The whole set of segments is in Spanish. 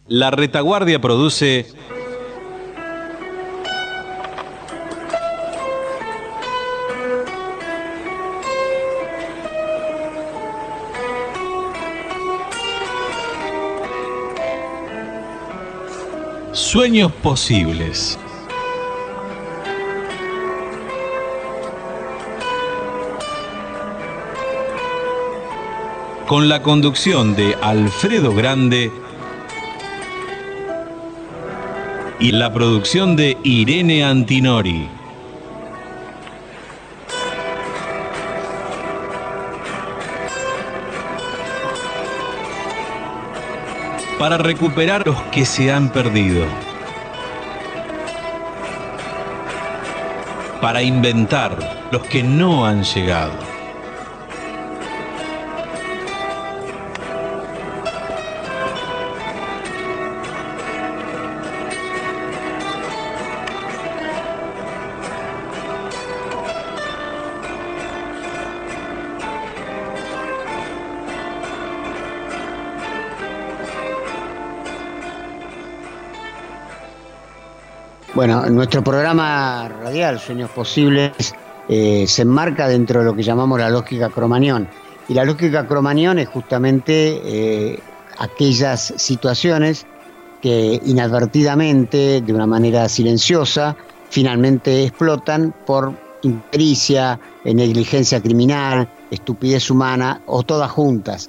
La Retaguardia produce Sueños Posibles. Con la conducción de Alfredo Grande y la producción de Irene Antinori. Para recuperar los que se han perdido. Para inventar los que no han llegado. Bueno, nuestro programa radial, Sueños Posibles, se enmarca dentro de lo que llamamos la lógica Cromañón. Y la lógica Cromañón es justamente aquellas situaciones que inadvertidamente, de una manera silenciosa, finalmente explotan por impericia, negligencia criminal, estupidez humana o todas juntas.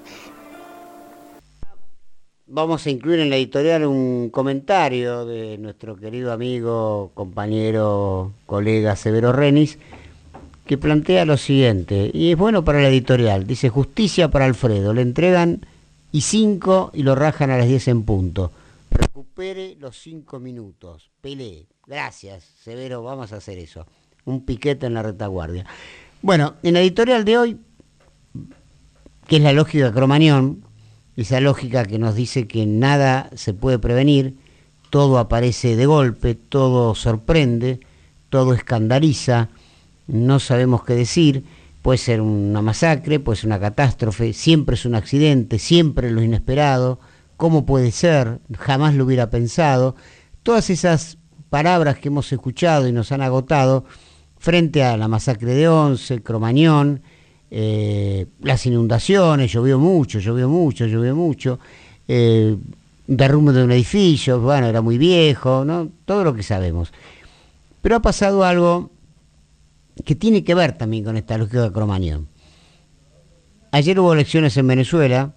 Vamos a incluir en la editorial un comentario de nuestro querido amigo, compañero, colega Severo Renis, que plantea lo siguiente, y es bueno para la editorial. Dice: justicia para Alfredo, le entregan y lo rajan a las 10 en punto. Recupere los 5 minutos, pelee. Gracias, Severo, vamos a hacer eso. Un piquete en la retaguardia. Bueno, en la editorial de hoy, que es la lógica Cromañón, esa lógica que nos dice que nada se puede prevenir, todo aparece de golpe, todo sorprende, todo escandaliza, no sabemos qué decir, puede ser una masacre, puede ser una catástrofe, siempre es un accidente, siempre lo inesperado, ¿cómo puede ser? Jamás lo hubiera pensado. Todas esas palabras que hemos escuchado y nos han agotado frente a la masacre de Once, Cromañón, las inundaciones, llovió mucho, derrumbe de un edificio, bueno, era muy viejo, ¿no? Todo lo que sabemos. Pero ha pasado algo que tiene que ver también con esta lógica de Cromañón. Ayer hubo elecciones en Venezuela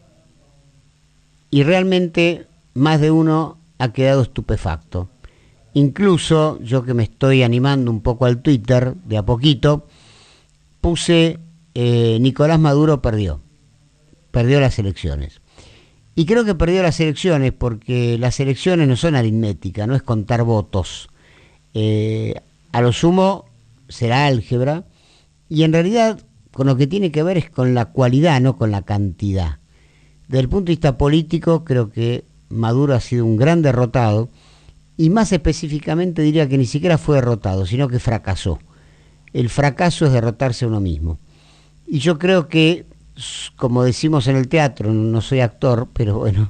y realmente más de uno ha quedado estupefacto. Incluso yo, que me estoy animando un poco al Twitter, de a poquito, puse Nicolás Maduro perdió las elecciones. Y creo que perdió las elecciones porque las elecciones no son aritmética, no es contar votos. A lo sumo será álgebra, y en realidad con lo que tiene que ver es con la cualidad, no con la cantidad. Desde el punto de vista político, creo que Maduro ha sido un gran derrotado, y más específicamente diría que ni siquiera fue derrotado, sino que fracasó. El fracaso es derrotarse a uno mismo. Y yo creo que, como decimos en el teatro, no soy actor, pero bueno,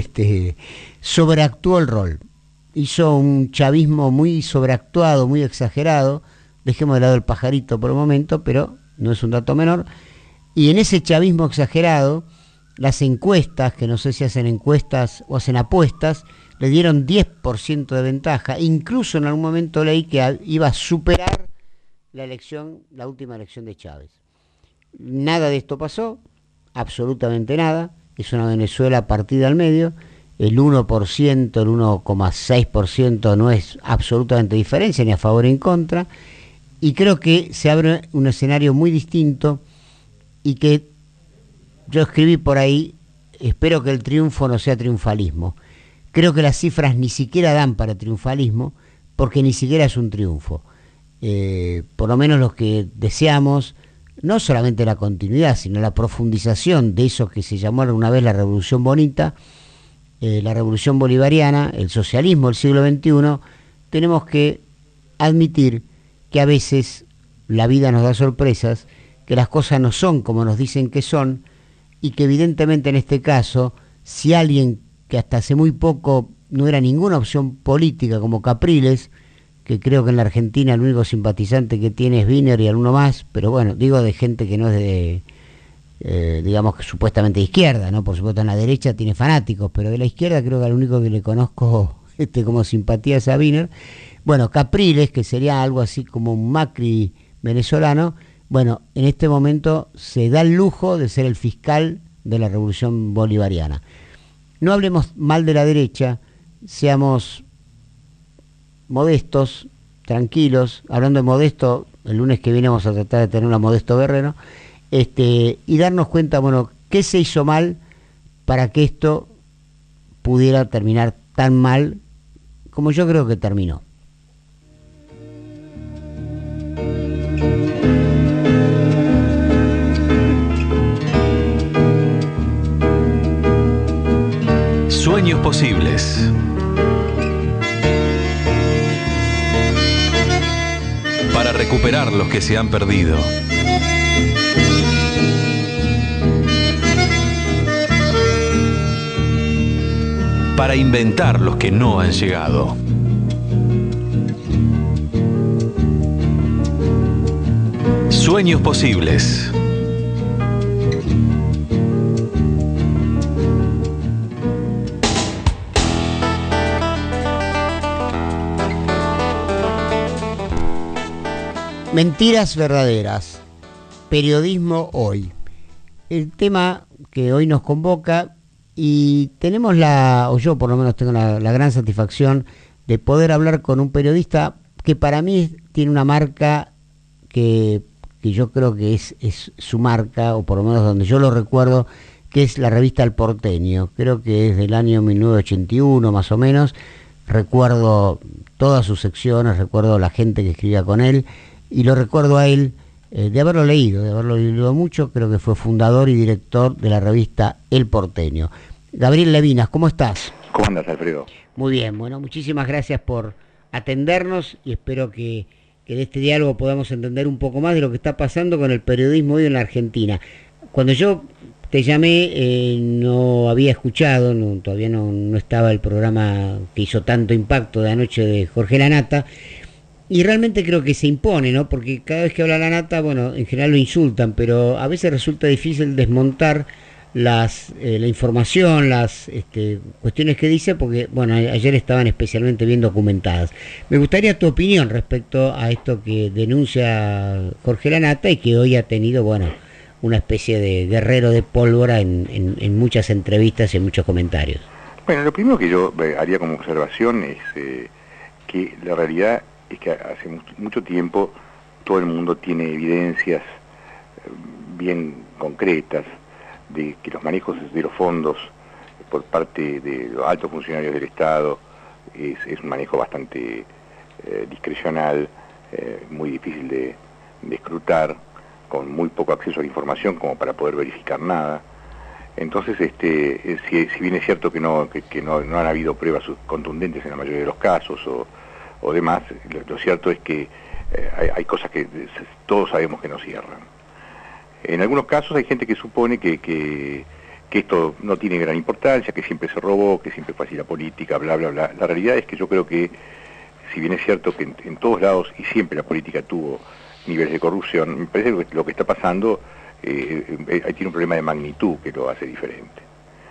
sobreactuó el rol. Hizo un chavismo muy sobreactuado, muy exagerado. Dejemos de lado el pajarito por un momento, pero no es un dato menor. Y en ese chavismo exagerado, las encuestas, que no sé si hacen encuestas o hacen apuestas, le dieron 10% de ventaja. Incluso en algún momento leí que iba a superar la última elección de Chávez. Nada de esto pasó, absolutamente nada. Es una Venezuela partida al medio. El 1%, el 1,6% no es absolutamente diferencia, ni a favor ni en contra. Y creo que se abre un escenario muy distinto, y que yo escribí por ahí: espero que el triunfo no sea triunfalismo. Creo que las cifras ni siquiera dan para triunfalismo, porque ni siquiera es un triunfo. Por lo menos los que deseamos, no solamente la continuidad, sino la profundización de eso que se llamó alguna vez la Revolución Bonita, la Revolución Bolivariana, el socialismo del siglo XXI, tenemos que admitir que a veces la vida nos da sorpresas, que las cosas no son como nos dicen que son, y que evidentemente en este caso, si alguien que hasta hace muy poco no era ninguna opción política, como Capriles, que creo que en la Argentina el único simpatizante que tiene es Wiener y alguno más, pero bueno, digo de gente que no es de, digamos que supuestamente de izquierda, ¿no? Por supuesto en la derecha tiene fanáticos, pero de la izquierda creo que el único que le conozco como simpatía es a Wiener. Bueno, Capriles, que sería algo así como un Macri venezolano, bueno, en este momento se da el lujo de ser el fiscal de la revolución bolivariana. No hablemos mal de la derecha, seamos modestos, tranquilos. Hablando de modesto, el lunes que viene vamos a tratar de tener a Modesto Guerrero, y darnos cuenta, bueno, qué se hizo mal para que esto pudiera terminar tan mal como yo creo que terminó. Sueños posibles. Para recuperar los que se han perdido. Para inventar los que no han llegado. Sueños posibles. Mentiras verdaderas. Periodismo hoy. El tema que hoy nos convoca, y tenemos o yo por lo menos tengo la gran satisfacción de poder hablar con un periodista que para mí tiene una marca que yo creo que es su marca, o por lo menos donde yo lo recuerdo, que es la revista El Porteño. Creo que es del año 1981 más o menos. Recuerdo todas sus secciones, recuerdo la gente que escribía con él, y lo recuerdo a él de haberlo leído mucho. Creo que fue fundador y director de la revista El Porteño. Gabriel Levinas, ¿cómo estás? ¿Cómo andas, Alfredo? Muy bien, bueno, muchísimas gracias por atendernos, y espero que en este diálogo podamos entender un poco más de lo que está pasando con el periodismo hoy en la Argentina. Cuando yo te llamé, no había escuchado, todavía no estaba el programa que hizo tanto impacto de anoche de Jorge Lanata, y realmente creo que se impone, ¿no? Porque cada vez que habla Lanata, bueno, en general lo insultan, pero a veces resulta difícil desmontar la información, las cuestiones que dice, porque, bueno, ayer estaban especialmente bien documentadas. Me gustaría tu opinión respecto a esto que denuncia Jorge Lanata y que hoy ha tenido, bueno, una especie de guerrero de pólvora en muchas entrevistas y en muchos comentarios. Bueno, lo primero que yo haría como observación es que la realidad es que hace mucho tiempo todo el mundo tiene evidencias bien concretas de que los manejos de los fondos por parte de los altos funcionarios del Estado es un manejo bastante discrecional, muy difícil de escrutar, con muy poco acceso a la información como para poder verificar nada. Entonces, si bien es cierto que no han habido pruebas contundentes en la mayoría de los casos o demás, lo cierto es que hay cosas que todos sabemos que no cierran. En algunos casos hay gente que supone que esto no tiene gran importancia, que siempre se robó, que siempre fue así la política, bla, bla, bla. La realidad es que yo creo que, si bien es cierto que en todos lados y siempre la política tuvo niveles de corrupción, me parece que lo que está pasando tiene un problema de magnitud que lo hace diferente.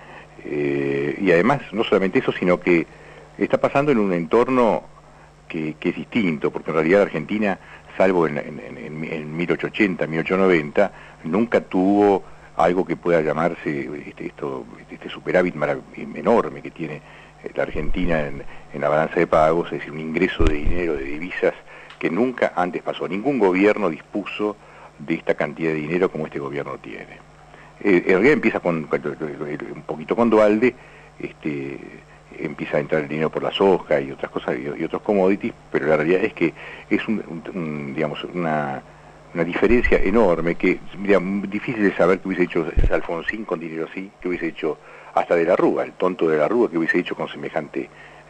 Y además, no solamente eso, sino que está pasando en un entorno que es distinto, porque en realidad Argentina, salvo en 1880, 1890, nunca tuvo algo que pueda llamarse este superávit enorme que tiene la Argentina en la balanza de pagos, es decir, un ingreso de dinero, de divisas, que nunca antes pasó. Ningún gobierno dispuso de esta cantidad de dinero como este gobierno tiene. En realidad empieza un poquito con Duhalde, empieza a entrar el dinero por la soja y otras cosas y otros commodities, pero la realidad es que es digamos una diferencia enorme que, digamos, difícil de saber que hubiese hecho Alfonsín con dinero así, que hubiese hecho hasta de la Rúa, el tonto de la Rúa, que hubiese hecho con semejante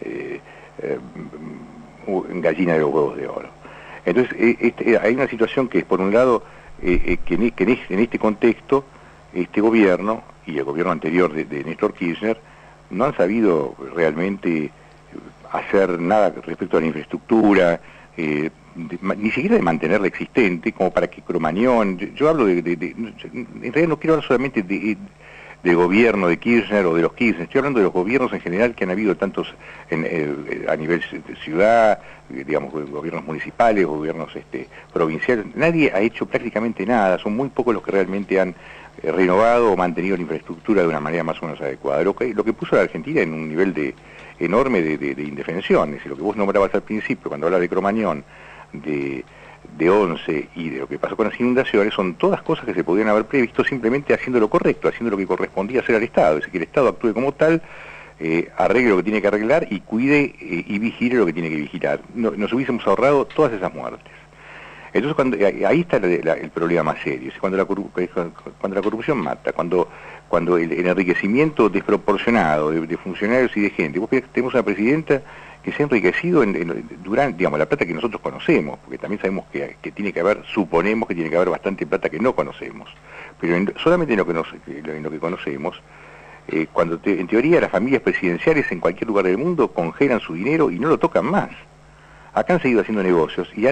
gallina de los huevos de oro. Entonces hay una situación que es, por un lado, que en este contexto este gobierno y el gobierno anterior de Néstor Kirchner no han sabido realmente hacer nada respecto a la infraestructura, ni siquiera de mantenerla existente, como para que Cromañón, yo hablo en realidad no quiero hablar solamente de gobierno de Kirchner o de los Kirchner, estoy hablando de los gobiernos en general que han habido tantos a nivel de ciudad, digamos, gobiernos municipales, gobiernos provinciales. Nadie ha hecho prácticamente nada, son muy pocos los que realmente han renovado o mantenido la infraestructura de una manera más o menos adecuada, lo que puso a la Argentina en un nivel enorme de indefensión. Es decir, lo que vos nombrabas al principio, cuando hablas de Cromañón, de 11 y de lo que pasó con las inundaciones, son todas cosas que se podían haber previsto simplemente haciendo lo correcto, haciendo lo que correspondía hacer al Estado, es decir, que el Estado actúe como tal, arregle lo que tiene que arreglar y cuide y vigile lo que tiene que vigilar. Nos hubiésemos ahorrado todas esas muertes. Entonces ahí está el problema más serio, es cuando la corrupción mata, cuando el enriquecimiento desproporcionado de funcionarios y de gente. Vos tenemos una presidenta que se ha enriquecido durante, digamos, la plata que nosotros conocemos, porque también sabemos que tiene que haber, suponemos que tiene que haber bastante plata que no conocemos, pero solamente en lo que conocemos, en teoría las familias presidenciales en cualquier lugar del mundo congelan su dinero y no lo tocan más. Acá han seguido haciendo negocios y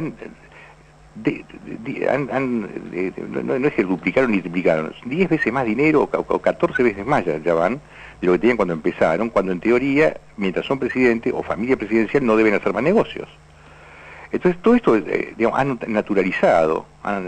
no es que duplicaron ni triplicaron, 10 veces más dinero o 14 veces más ya van de lo que tenían cuando empezaron, cuando en teoría, mientras son presidente o familia presidencial, no deben hacer más negocios. Entonces todo esto, digamos, han naturalizado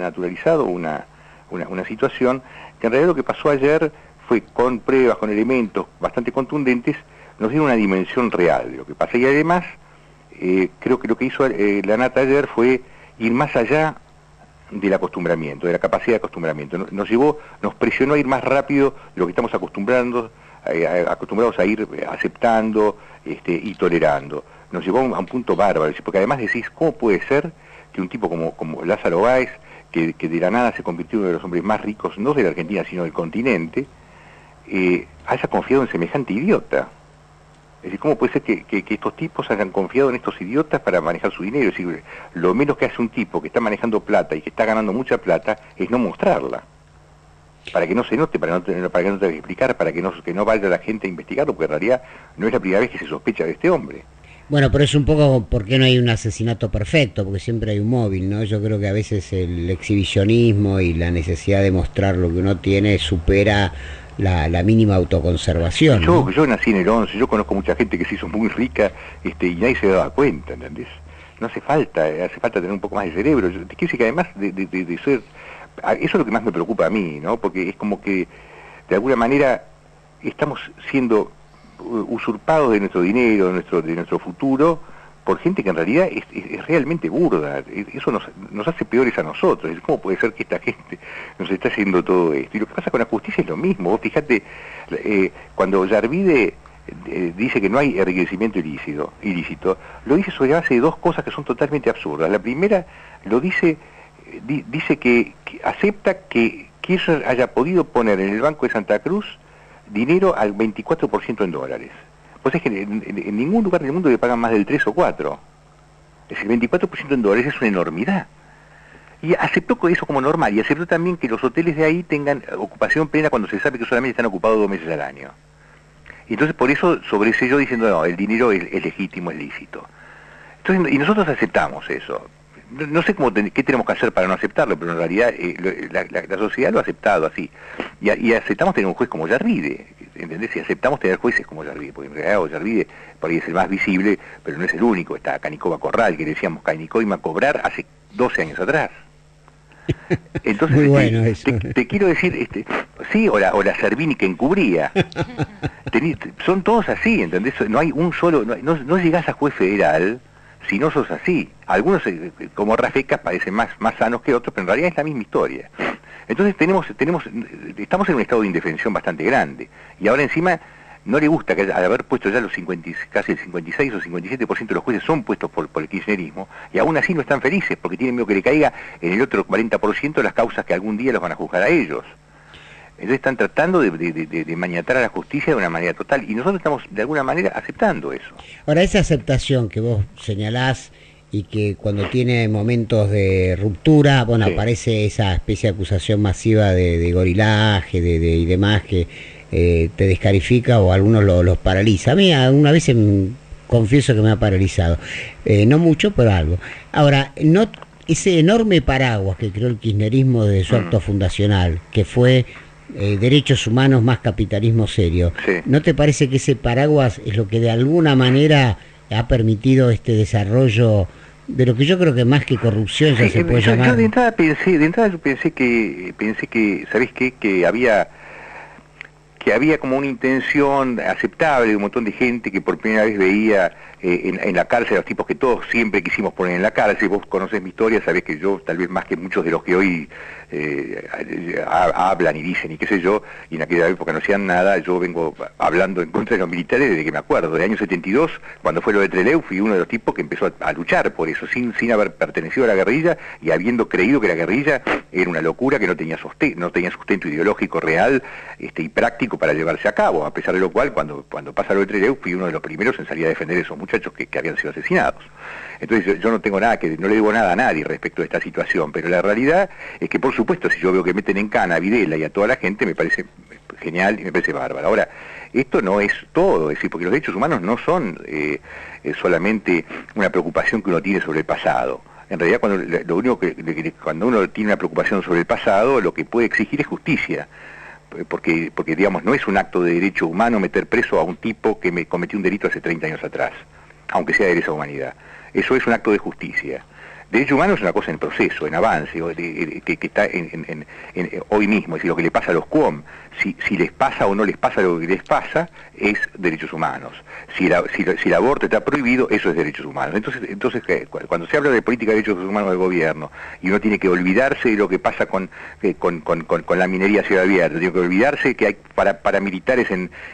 una situación que en realidad lo que pasó ayer fue con pruebas, con elementos bastante contundentes, nos dieron una dimensión real de lo que pasa. Y además, creo que lo que hizo la Nata ayer fue ir más allá del acostumbramiento, de la capacidad de acostumbramiento. Nos presionó a ir más rápido de lo que estamos acostumbrados a ir aceptando y tolerando. Nos llevó a un punto bárbaro, porque además decís, ¿cómo puede ser que un tipo como Lázaro Báez, que de la nada se convirtió en uno de los hombres más ricos, no de la Argentina, sino del continente, haya confiado en semejante idiota? Es decir, ¿cómo puede ser que estos tipos hayan confiado en estos idiotas para manejar su dinero? Es decir, lo menos que hace un tipo que está manejando plata y que está ganando mucha plata es no mostrarla, para que no se note, para que no tenga que explicar, para que no vaya la gente a investigarlo, porque en realidad no es la primera vez que se sospecha de este hombre. Bueno, pero es un poco porque no hay un asesinato perfecto, porque siempre hay un móvil, ¿no? Yo creo que a veces el exhibicionismo y la necesidad de mostrar lo que uno tiene supera la mínima autoconservación, ¿no? Yo nací en el 11, yo conozco mucha gente que se hizo muy rica y nadie se daba cuenta, ¿entendés? No hace falta tener un poco más de cerebro. Quiero decir que además de ser... Eso es lo que más me preocupa a mí, ¿no? Porque es como que, de alguna manera, estamos siendo usurpados de nuestro dinero, de nuestro futuro, por gente que en realidad es realmente burda. Eso nos hace peores a nosotros. ¿Cómo puede ser que esta gente nos está haciendo todo esto? Y lo que pasa con la justicia es lo mismo. Vos fíjate, cuando Yarvide dice que no hay enriquecimiento ilícito, lo dice sobre base de dos cosas que son totalmente absurdas. La primera, dice que acepta que Kirchner haya podido poner en el Banco de Santa Cruz dinero al 24% en dólares. Pues es que en ningún lugar del mundo le pagan más del 3 o 4. Es decir, el 24% en dólares es una enormidad. Y aceptó eso como normal, y aceptó también que los hoteles de ahí tengan ocupación plena cuando se sabe que solamente están ocupados 2 meses al año. Y entonces por eso sobreselló diciendo, no, el dinero es legítimo, es lícito. Entonces, y nosotros aceptamos eso. No sé qué tenemos que hacer para no aceptarlo, pero en realidad la sociedad lo ha aceptado así. Y aceptamos tener un juez como Yarvide, ¿entendés? Y aceptamos tener jueces como Yarvide, porque en realidad Yarvide por ahí es el más visible, pero no es el único. Está Canicova Corral, que le decíamos Canicova iba a cobrar hace 12 años atrás. Entonces, muy bueno eso. Te quiero decir, sí, o la Servini que encubría. Son todos así, ¿entendés? No hay un solo, no llegás a juez federal si no sos así. Algunos, como Rafecas, parecen más sanos que otros, pero en realidad es la misma historia. Entonces estamos en un estado de indefensión bastante grande. Y ahora encima no le gusta que al haber puesto ya casi el 56 o 57% de los jueces son puestos por el kirchnerismo, y aún así no están felices, porque tienen miedo que le caiga en el otro 40% las causas que algún día los van a juzgar a ellos. Entonces están tratando de maniatar a la justicia de una manera total, y nosotros estamos de alguna manera aceptando eso. Ahora, esa aceptación que vos señalás, y que cuando tiene momentos de ruptura, bueno, sí, aparece esa especie de acusación masiva de gorilaje y demás, que te descalifica o algunos los paraliza. A mí alguna vez confieso que me ha paralizado, no mucho, pero algo. Ahora, no ese enorme paraguas que creó el kirchnerismo desde su acto fundacional, que fue derechos humanos más capitalismo serio, sí. ¿No te parece que ese paraguas es lo que de alguna manera ha permitido este desarrollo de lo que yo creo que más que corrupción ya se puede llamar? Yo de entrada pensé que ¿sabés qué? Que había como una intención aceptable de un montón de gente que por primera vez veía en la cárcel a los tipos que todos siempre quisimos poner en la cárcel. Vos conocés mi historia, sabés que yo, tal vez más que muchos de los que hoy hablan y dicen y qué sé yo, y en aquella época no hacían nada, yo vengo hablando en contra de los militares desde que me acuerdo. Del año 72, cuando fue lo de Trelew, fui uno de los tipos que empezó a luchar por eso, sin haber pertenecido a la guerrilla y habiendo creído que la guerrilla era una locura que no tenía sustento ideológico real y práctico para llevarse a cabo, a pesar de lo cual, cuando pasa lo de Trelew, fui uno de los primeros en salir a defender a esos muchachos que habían sido asesinados. Entonces yo no tengo nada no le digo nada a nadie respecto a esta situación, pero la realidad es que, por supuesto, si yo veo que meten en cana a Videla y a toda la gente, me parece genial y me parece bárbaro. Ahora, esto no es todo, es decir, porque los derechos humanos no son solamente una preocupación que uno tiene sobre el pasado. En realidad, cuando uno tiene una preocupación sobre el pasado, lo que puede exigir es justicia. Porque digamos, no es un acto de derecho humano meter preso a un tipo que me cometió un delito hace 30 años atrás, aunque sea de lesa humanidad. Eso es un acto de justicia. Derecho humano es una cosa en proceso, en avance, que está hoy mismo. Es decir, lo que le pasa a los QOM, si les pasa o no les pasa lo que les pasa, es derechos humanos. Si el aborto está prohibido, eso es derechos humanos. Entonces cuando se habla de política de derechos humanos del gobierno, y uno tiene que olvidarse de lo que pasa con la minería a cielo abierto, tiene que olvidarse que hay paramilitares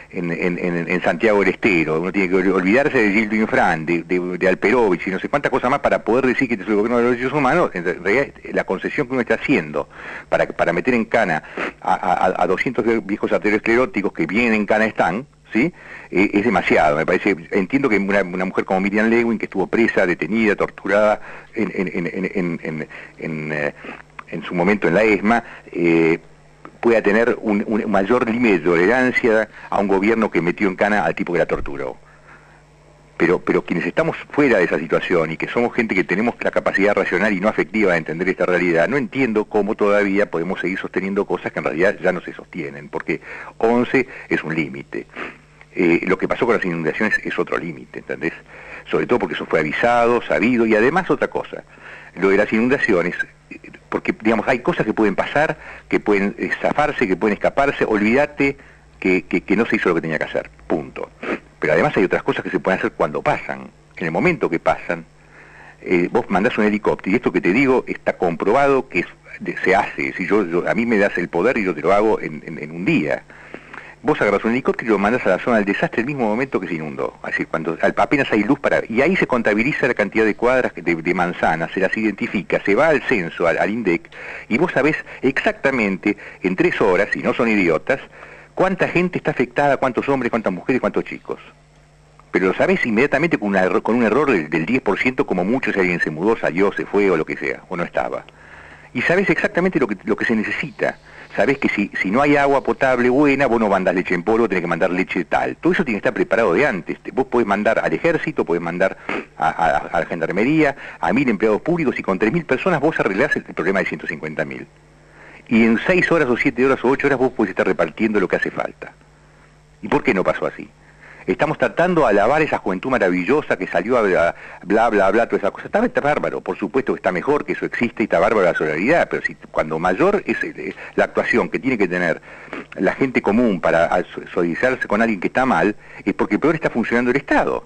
en Santiago del Estero, uno tiene que olvidarse de Gildo Infran, de Alperovich y no sé cuántas cosas más para poder decir que es el gobierno de los derechos humanos. En realidad, la concesión que uno está haciendo para meter en cana a 200 viejos arterioscleróticos que bien en cana están, ¿sí? Es demasiado, me parece. Entiendo que una mujer como Miriam Lewin, que estuvo presa, detenida, torturada en su momento en la ESMA, pueda tener un mayor límite de tolerancia a un gobierno que metió en cana al tipo que la torturó. Pero quienes estamos fuera de esa situación y que somos gente que tenemos la capacidad racional y no afectiva de entender esta realidad, no entiendo cómo todavía podemos seguir sosteniendo cosas que en realidad ya no se sostienen, porque 11 es un límite. Lo que pasó con las inundaciones es otro límite, ¿entendés? Sobre todo porque eso fue avisado, sabido, y además otra cosa, lo de las inundaciones, porque digamos hay cosas que pueden pasar, que pueden zafarse, que pueden escaparse, olvídate que no se hizo lo que tenía que hacer, punto. Pero además hay otras cosas que se pueden hacer cuando pasan. En el momento que pasan, vos mandás un helicóptero, y esto que te digo está comprobado que se hace. Si a mí me das el poder y yo te lo hago en un día. Vos agarrás un helicóptero y lo mandás a la zona del desastre el mismo momento que se inundó. Así, cuando apenas hay luz y ahí se contabiliza la cantidad de cuadras de manzanas, se las identifica, se va al censo, al INDEC, y vos sabés exactamente en 3 horas, y no son idiotas, cuánta gente está afectada, cuántos hombres, cuántas mujeres, cuántos chicos. Pero lo sabés inmediatamente con un error del 10% como mucho, si alguien se mudó, salió, se fue o lo que sea, o no estaba. Y sabés exactamente lo que se necesita. Sabés que si no hay agua potable buena, vos no mandás leche en polvo, tenés que mandar leche tal. Todo eso tiene que estar preparado de antes. Vos podés mandar al ejército, podés mandar a la gendarmería, a 1000 empleados públicos, y con 3000 personas vos arreglás el problema de 150.000. Y en 6 horas o 7 horas o 8 horas vos podés estar repartiendo lo que hace falta. ¿Y por qué no pasó así? Estamos tratando de alabar esa juventud maravillosa que salió a bla, bla, bla, toda esa cosa. Está bárbaro, por supuesto que está mejor, que eso existe, y está bárbaro la solidaridad, pero cuando mayor es la actuación que tiene que tener la gente común para solidarizarse con alguien que está mal, es porque peor está funcionando el Estado.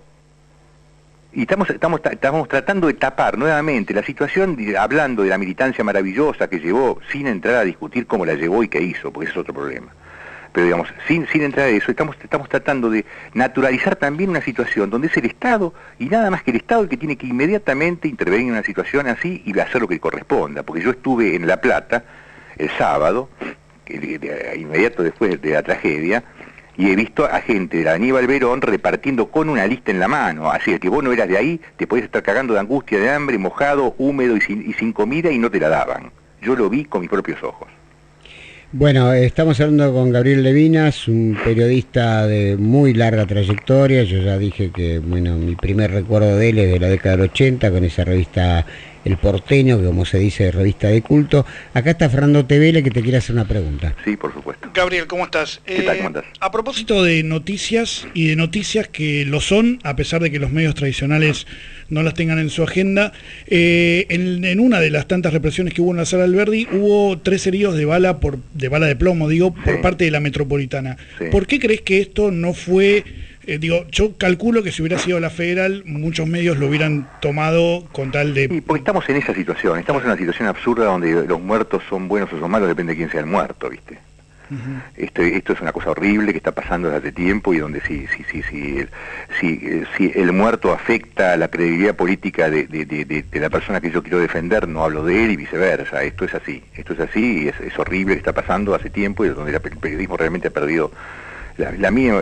Y estamos tratando de tapar nuevamente la situación, hablando de la militancia maravillosa que llevó, sin entrar a discutir cómo la llevó y qué hizo, porque ese es otro problema. Pero digamos, sin entrar a eso, estamos tratando de naturalizar también una situación donde es el Estado, y nada más que el Estado, el que tiene que inmediatamente intervenir en una situación así y hacer lo que corresponda. Porque yo estuve en La Plata el sábado, inmediato después de la tragedia, y he visto a gente de la Aníbal Verón repartiendo con una lista en la mano. Así es que vos no eras de ahí, te podías estar cagando de angustia, de hambre, mojado, húmedo y sin comida, y no te la daban. Yo lo vi con mis propios ojos. Bueno, estamos hablando con Gabriel Levinas, un periodista de muy larga trayectoria. Yo ya dije que, bueno, mi primer recuerdo de él es de la década del 80, con esa revista El Porteño, que como se dice, revista de culto. Acá está Fernando Tevele, que te quiere hacer una pregunta. Sí, por supuesto. Gabriel, ¿cómo estás? ¿Qué tal? ¿Cómo andás? A propósito de noticias y de noticias que lo son, a pesar de que los medios tradicionales no las tengan en su agenda, en una de las tantas represiones que hubo en la Sala Alberdi, hubo 3 heridos de bala de plomo, digo, por parte de la Metropolitana. Sí. ¿Por qué crees que esto no fue... yo calculo que si hubiera sido la Federal, muchos medios lo hubieran tomado con tal de... Sí, porque estamos en esa situación, estamos en una situación absurda donde los muertos son buenos o son malos, depende de quién sea el muerto, ¿viste? Esto es una cosa horrible que está pasando desde hace tiempo, y donde si el muerto afecta la credibilidad política de la persona que yo quiero defender, no hablo de él, y viceversa. Esto es así y es horrible que está pasando hace tiempo, y es donde el periodismo realmente ha perdido la mía.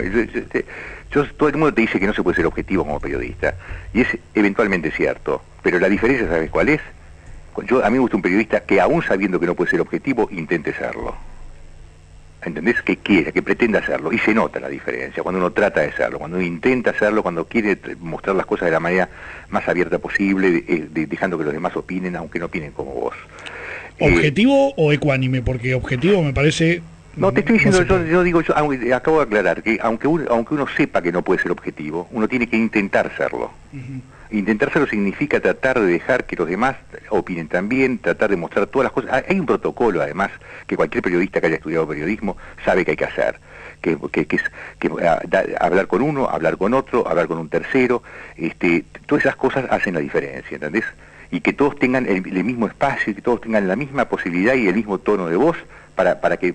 Todo el mundo te dice que no se puede ser objetivo como periodista, y es eventualmente cierto, pero la diferencia, ¿sabes cuál es? A mí me gusta un periodista que, aún sabiendo que no puede ser objetivo, intente serlo. ¿Entendés? Que quiera, que pretenda hacerlo, y se nota la diferencia cuando uno trata de serlo, cuando uno intenta hacerlo, cuando quiere mostrar las cosas de la manera más abierta posible, dejando que los demás opinen, aunque no opinen como vos. ¿Objetivo o ecuánime? Porque objetivo me parece... No, te estoy diciendo, yo acabo de aclarar que aunque uno sepa que no puede ser objetivo, uno tiene que intentar serlo. Intentar serlo significa tratar de dejar que los demás opinen también, tratar de mostrar todas las cosas. Hay un protocolo, además, que cualquier periodista que haya estudiado periodismo sabe que hay que hacer, que es hablar con uno, hablar con otro, hablar con un tercero. Todas esas cosas hacen la diferencia, ¿entendés? Y que todos tengan el mismo espacio, que todos tengan la misma posibilidad y el mismo tono de voz para que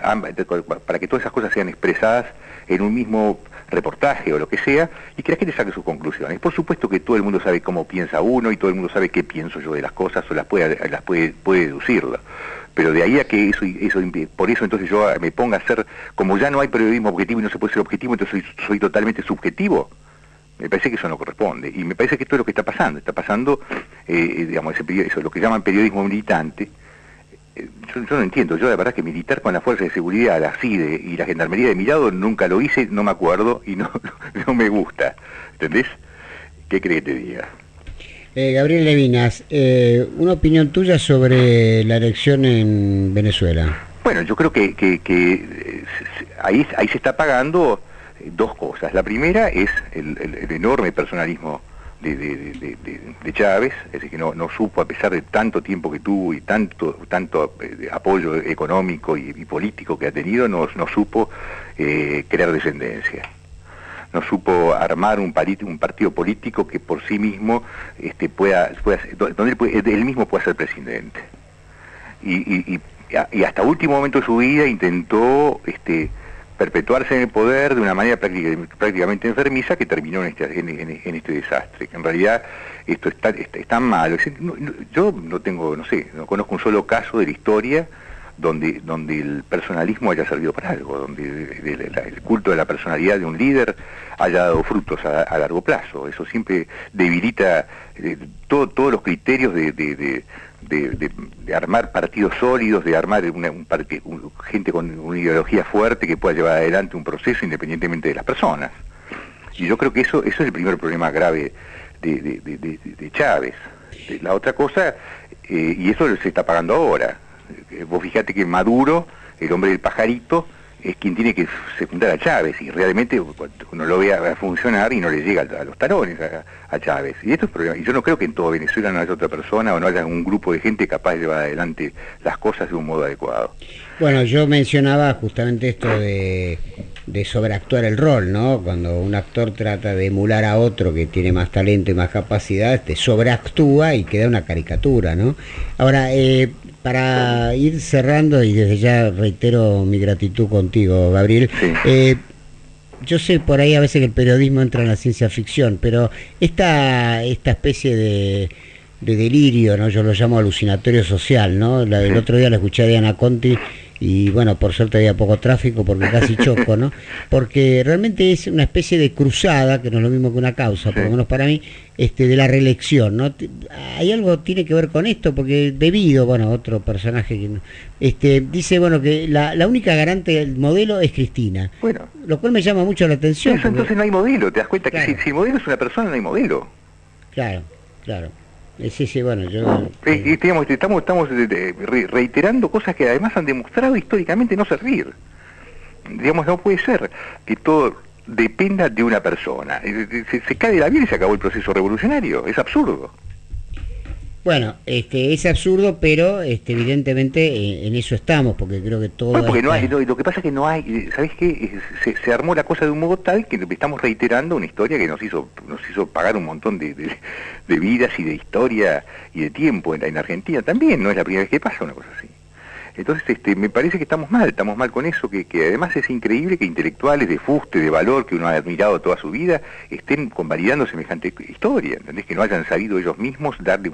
todas esas cosas sean expresadas en un mismo reportaje o lo que sea, y que la gente saque sus conclusiones. Por supuesto que todo el mundo sabe cómo piensa uno, y todo el mundo sabe qué pienso yo de las cosas, o puede deducirlo. Pero de ahí a que por eso entonces yo me ponga a hacer, como ya no hay periodismo objetivo y no se puede ser objetivo, entonces soy totalmente subjetivo. Me parece que eso no corresponde, y me parece que esto es lo que está pasando, digamos, eso, lo que llaman periodismo militante. Yo no entiendo, yo la verdad que militar con la fuerza de seguridad, la CIDE y la gendarmería de mi lado nunca lo hice, no me acuerdo y no me gusta, ¿entendés? ¿Qué crees que te diga? Gabriel Levinas, una opinión tuya sobre la elección en Venezuela. Bueno, yo creo que ahí se está pagando dos cosas. La primera es el enorme personalismo de Chávez, es decir, que no supo, a pesar de tanto tiempo que tuvo y tanto apoyo económico y político que ha tenido, no supo crear descendencia. No supo armar un partido político que por sí mismo donde él mismo pueda ser presidente. Y hasta último momento de su vida intentó perpetuarse en el poder de una manera prácticamente enfermiza, que terminó en este desastre. En realidad esto está malo. Yo no conozco un solo caso de la historia donde el personalismo haya servido para algo, donde el culto de la personalidad de un líder haya dado frutos a largo plazo. Eso siempre debilita todos los criterios de armar partidos sólidos, de armar gente con una ideología fuerte que pueda llevar adelante un proceso independientemente de las personas. Y yo creo que eso es el primer problema grave de Chávez. La otra cosa, y eso se está pagando ahora. Vos fijate que Maduro, el hombre del pajarito, es quien tiene que secundar a Chávez, y realmente uno lo ve a funcionar y no le llega a los talones a Chávez. Y esto es problema. Y yo no creo que en todo Venezuela no haya otra persona o no haya un grupo de gente capaz de llevar adelante las cosas de un modo adecuado. Bueno, yo mencionaba justamente esto de sobreactuar el rol, ¿no? Cuando un actor trata de emular a otro que tiene más talento y más capacidad, sobreactúa y queda una caricatura, ¿no? Ahora, para ir cerrando, y desde ya reitero mi gratitud contigo, Gabriel, sí. Yo sé por ahí a veces que el periodismo entra en la ciencia ficción, pero esta especie de delirio, ¿no? Yo lo llamo alucinatorio social, ¿no? El otro día la escuché a Diana Conti y bueno, por suerte había poco tráfico porque casi choco, ¿no? Porque realmente es una especie de cruzada, que no es lo mismo que una causa, por lo menos para mí, de la reelección, ¿no? Hay algo tiene que ver con esto, porque debido, bueno, otro personaje que dice, bueno, que la única garante del modelo es Cristina, Bueno, lo cual me llama mucho la atención. eso Porque, entonces no hay modelo, te das cuenta claro, que si el modelo es una persona, no hay modelo. claro, claro. Sí, bueno, yo... Digamos, estamos reiterando cosas que además han demostrado históricamente no servir. Digamos, no puede ser que todo dependa de una persona. Se cae del avión y se acabó el proceso revolucionario. Es absurdo. Bueno, es absurdo, pero evidentemente en eso estamos, porque creo que todo... Bueno, porque no hay, lo que pasa es que no hay, ¿sabés qué? Se armó la cosa de un modo tal que estamos reiterando una historia que nos hizo pagar un montón de vidas y de historia y de tiempo en Argentina también. No es la primera vez que pasa una cosa así. Entonces me parece que estamos mal con eso, que además es increíble que intelectuales de fuste, de valor, que uno ha admirado toda su vida, estén convalidando semejante historia, ¿entendés? Que no hayan sabido ellos mismos darle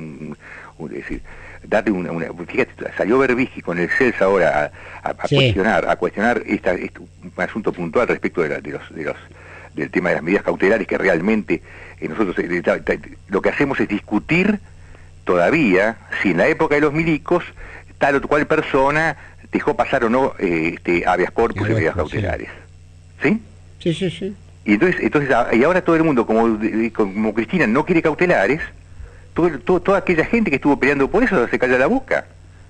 fíjate, salió Berbisky con el CELS ahora a Sí. cuestionar un asunto puntual respecto del tema de las medidas cautelares, que realmente nosotros lo que hacemos es discutir todavía si en la época de los milicos tal o cual persona dejó pasar o no habeas corpus y medidas cautelares. ¿Sí? Sí. Y entonces y ahora todo el mundo, como Cristina no quiere cautelares, toda aquella gente que estuvo peleando por eso se calla la boca.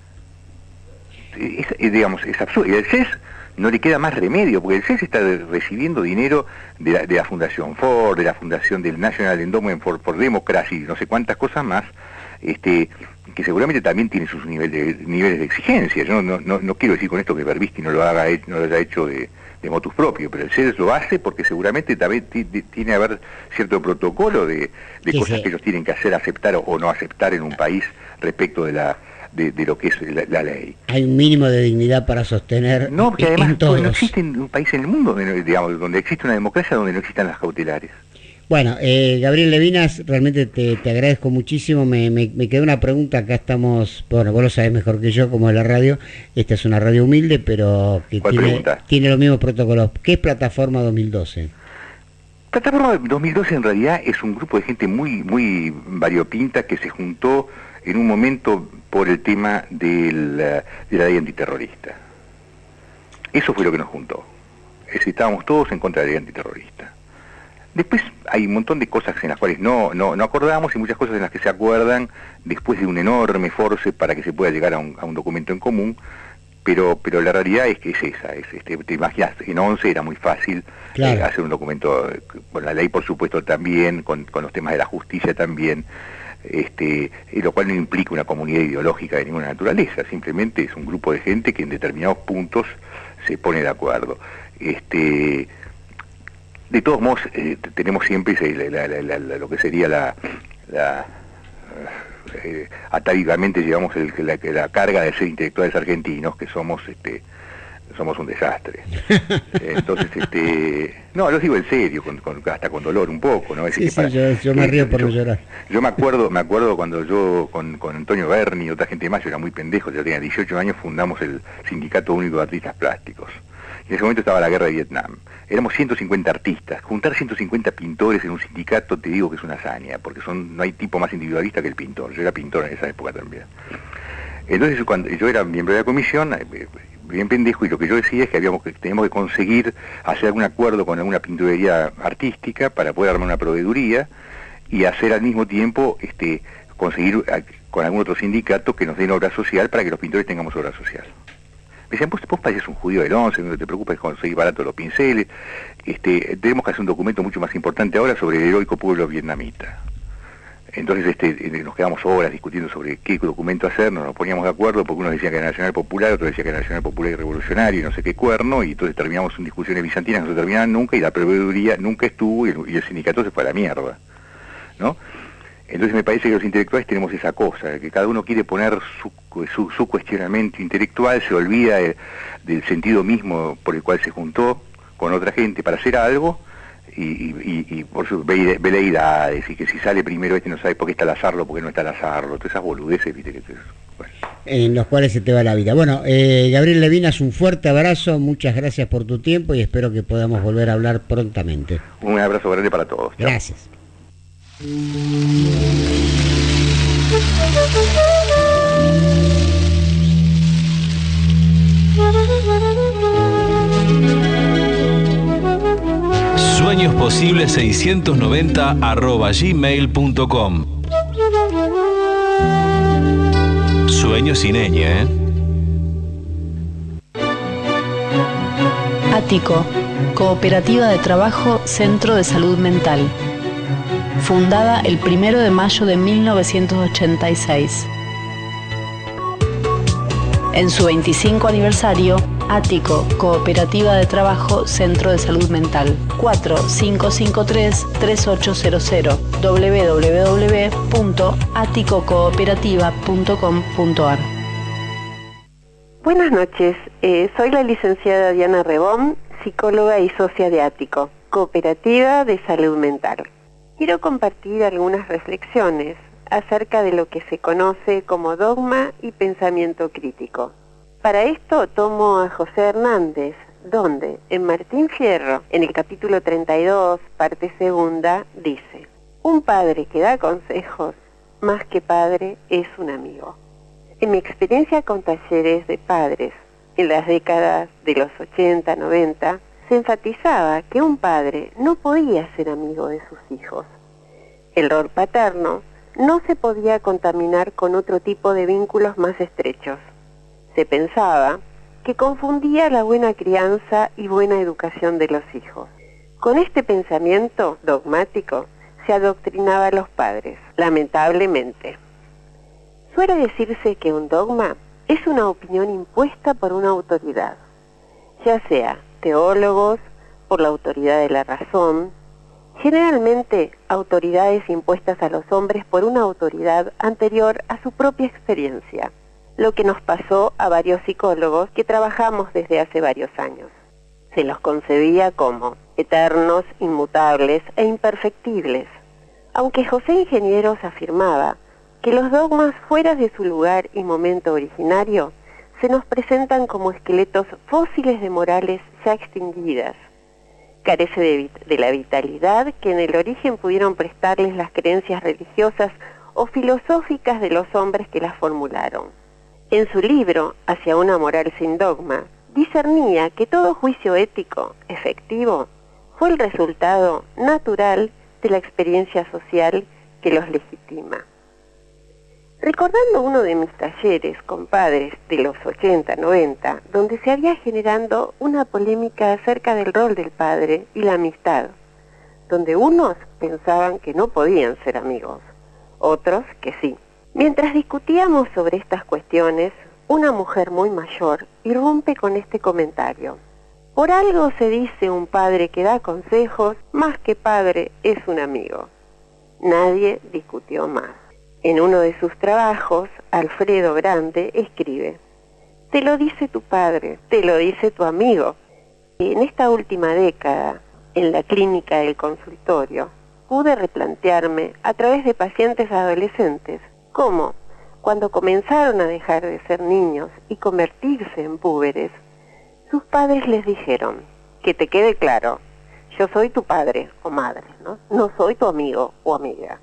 Digamos, es absurdo. Y al CES no le queda más remedio, porque el CES está recibiendo dinero de la Fundación Ford, de la Fundación del National Endowment for Democracy, no sé cuántas cosas más, que seguramente también tiene sus niveles de exigencia. Yo no quiero decir con esto que Berbisky no lo haya hecho de motus propio, pero el CEDES lo hace porque seguramente también tiene que haber cierto protocolo de cosas que ellos tienen que hacer, aceptar o no aceptar en un país respecto de lo que es la ley. Hay un mínimo de dignidad para sostener. No, porque además todos. no existe un país en el mundo donde existe una democracia donde no existan las cautelares. Bueno, Gabriel Levinas, realmente te agradezco muchísimo. Me quedó una pregunta, acá estamos, bueno, vos lo sabés mejor que yo, como es la radio. Esta es una radio humilde, pero que tiene los mismos protocolos. ¿Qué es Plataforma 2012? Plataforma 2012 en realidad es un grupo de gente muy, muy variopinta que se juntó en un momento por el tema de la ley antiterrorista. Eso fue lo que nos juntó. Estábamos todos en contra de la ley antiterrorista. Después hay un montón de cosas en las cuales no acordamos y muchas cosas en las que se acuerdan después de un enorme esfuerzo para que se pueda llegar a un documento en común, pero la realidad es que es esa. Te imaginas, en 11 era muy fácil hacer un documento, con la ley por supuesto también, con los temas de la justicia también, lo cual no implica una comunidad ideológica de ninguna naturaleza, simplemente es un grupo de gente que en determinados puntos se pone de acuerdo. De todos modos, tenemos siempre lo que sería atávicamente llevamos la carga de ser intelectuales argentinos, que somos un desastre. Entonces, no, lo digo en serio, hasta con dolor un poco, ¿no? Yo me río por no llorar. Yo me acuerdo cuando yo con Antonio Berni y otra gente más, yo era muy pendejo, yo tenía 18 años, fundamos el Sindicato Único de Artistas Plásticos. En ese momento estaba la guerra de Vietnam. Éramos 150 artistas. Juntar 150 pintores en un sindicato, te digo que es una hazaña, porque no hay tipo más individualista que el pintor. Yo era pintor en esa época también. Entonces, cuando yo era miembro de la comisión, bien pendejo, y lo que yo decía es que teníamos que conseguir hacer algún acuerdo con alguna pinturería artística para poder armar una proveeduría y hacer al mismo tiempo conseguir con algún otro sindicato que nos den obra social para que los pintores tengamos obra social. Me decían, vos pareces un judío del 11, no te preocupes de conseguir barato los pinceles. Tenemos que hacer un documento mucho más importante ahora sobre el heroico pueblo vietnamita. Entonces nos quedamos horas discutiendo sobre qué documento hacer, nos poníamos de acuerdo porque uno decía que era Nacional Popular, otro decía que era Nacional Popular y Revolucionario y no sé qué cuerno, y entonces terminamos en discusiones bizantinas que no se terminaban nunca y la proveeduría nunca estuvo y el sindicato se fue a la mierda, ¿no? Entonces me parece que los intelectuales tenemos esa cosa, que cada uno quiere poner su cuestionamiento intelectual, se olvida del sentido mismo por el cual se juntó con otra gente para hacer algo, y por sus veleidades, y que si sale primero no sabe por qué está Lazarlo, por qué no está Lazarlo, todas esas boludeces, viste, bueno. en los cuales se te va la vida. Bueno, Gabriel Levinas, un fuerte abrazo, muchas gracias por tu tiempo y espero que podamos volver a hablar prontamente. Un abrazo grande para todos. Chao. Gracias. sueñosposibles690@gmail.com. Sueños sin ñ, ¿eh? Ático, Cooperativa de Trabajo Centro de Salud Mental. Fundada el 1 de mayo de 1986. En su 25 aniversario, Ático, Cooperativa de Trabajo Centro de Salud Mental. 4553-3800 www.aticocooperativa.com.ar. Buenas noches, soy la licenciada Diana Rebón, psicóloga y socia de Ático, Cooperativa de Salud Mental. Quiero compartir algunas reflexiones acerca de lo que se conoce como dogma y pensamiento crítico. Para esto tomo a José Hernández, donde en Martín Fierro, en el capítulo 32, parte segunda, dice: un padre que da consejos, más que padre, es un amigo. En mi experiencia con talleres de padres, en las décadas de los 80, 90, se enfatizaba que un padre no podía ser amigo de sus hijos. El rol paterno no se podía contaminar con otro tipo de vínculos más estrechos. Se pensaba que confundía la buena crianza y buena educación de los hijos. Con este pensamiento dogmático se adoctrinaba a los padres, lamentablemente. Suele decirse que un dogma es una opinión impuesta por una autoridad, ya sea teólogos, por la autoridad de la razón, generalmente autoridades impuestas a los hombres por una autoridad anterior a su propia experiencia, lo que nos pasó a varios psicólogos que trabajamos desde hace varios años. Se los concebía como eternos, inmutables e imperfectibles, aunque José Ingenieros afirmaba que los dogmas fuera de su lugar y momento originario se nos presentan como esqueletos fósiles de morales ya extinguidas. Carece de la vitalidad que en el origen pudieron prestarles las creencias religiosas o filosóficas de los hombres que las formularon. En su libro, Hacia una moral sin dogma, discernía que todo juicio ético efectivo fue el resultado natural de la experiencia social que los legitima. Recordando uno de mis talleres con padres de los 80, 90, donde se había generando una polémica acerca del rol del padre y la amistad, donde unos pensaban que no podían ser amigos, otros que sí. Mientras discutíamos sobre estas cuestiones, una mujer muy mayor irrumpe con este comentario: por algo se dice un padre que da consejos, más que padre es un amigo. Nadie discutió más. En uno de sus trabajos, Alfredo Grande escribe: te lo dice tu padre, te lo dice tu amigo. En esta última década, en la clínica del consultorio, pude replantearme a través de pacientes adolescentes cómo, cuando comenzaron a dejar de ser niños y convertirse en púberes, sus padres les dijeron: que te quede claro, yo soy tu padre o madre, no soy tu amigo o amiga.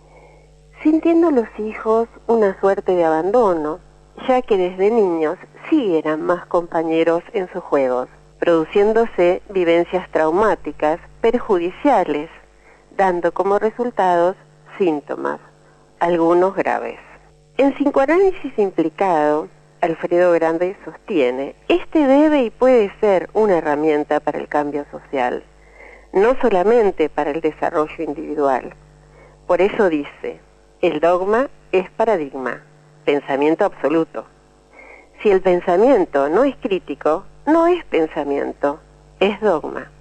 Sintiendo los hijos una suerte de abandono, ya que desde niños sí eran más compañeros en sus juegos, produciéndose vivencias traumáticas, perjudiciales, dando como resultados síntomas, algunos graves. En Psicoanálisis Implicado, Alfredo Grande sostiene: este debe y puede ser una herramienta para el cambio social, no solamente para el desarrollo individual. Por eso dice: el dogma es paradigma, pensamiento absoluto. Si el pensamiento no es crítico, no es pensamiento, es dogma.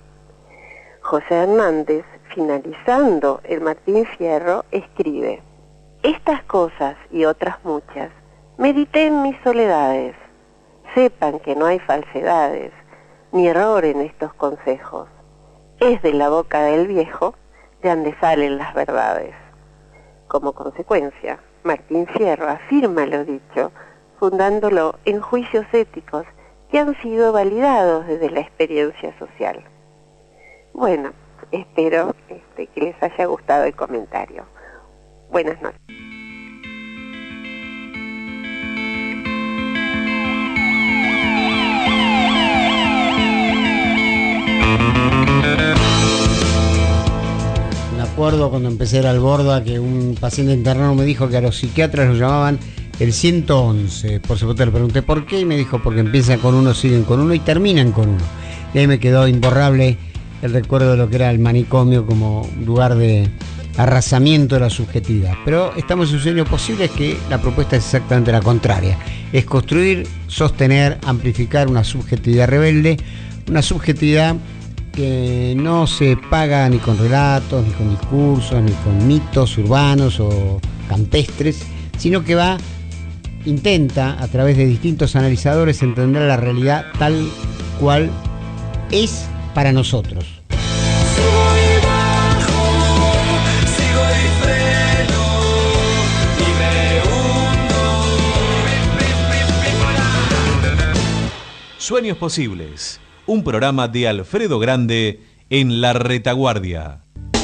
José Hernández, finalizando el Martín Fierro, escribe: estas cosas y otras muchas, medité en mis soledades. Sepan que no hay falsedades, ni error en estos consejos. Es de la boca del viejo de donde salen las verdades. Como consecuencia, Martín Fierro afirma lo dicho, fundándolo en juicios éticos que han sido validados desde la experiencia social. Bueno, espero que les haya gustado el comentario. Buenas noches. Me acuerdo cuando empecé a ir al Borda que un paciente internado me dijo que a los psiquiatras lo llamaban el 111. Por supuesto le pregunté por qué y me dijo porque empiezan con uno, siguen con uno y terminan con uno. Y ahí me quedó imborrable el recuerdo de lo que era el manicomio como lugar de arrasamiento de la subjetividad. Pero estamos en un sueño posible, es que la propuesta es exactamente la contraria. Es construir, sostener, amplificar una subjetividad rebelde, una subjetividad que no se paga ni con relatos, ni con discursos, ni con mitos urbanos o campestres, sino que intenta, a través de distintos analizadores, entender la realidad tal cual es para nosotros. Sueños Posibles, un programa de Alfredo Grande en La Retaguardia.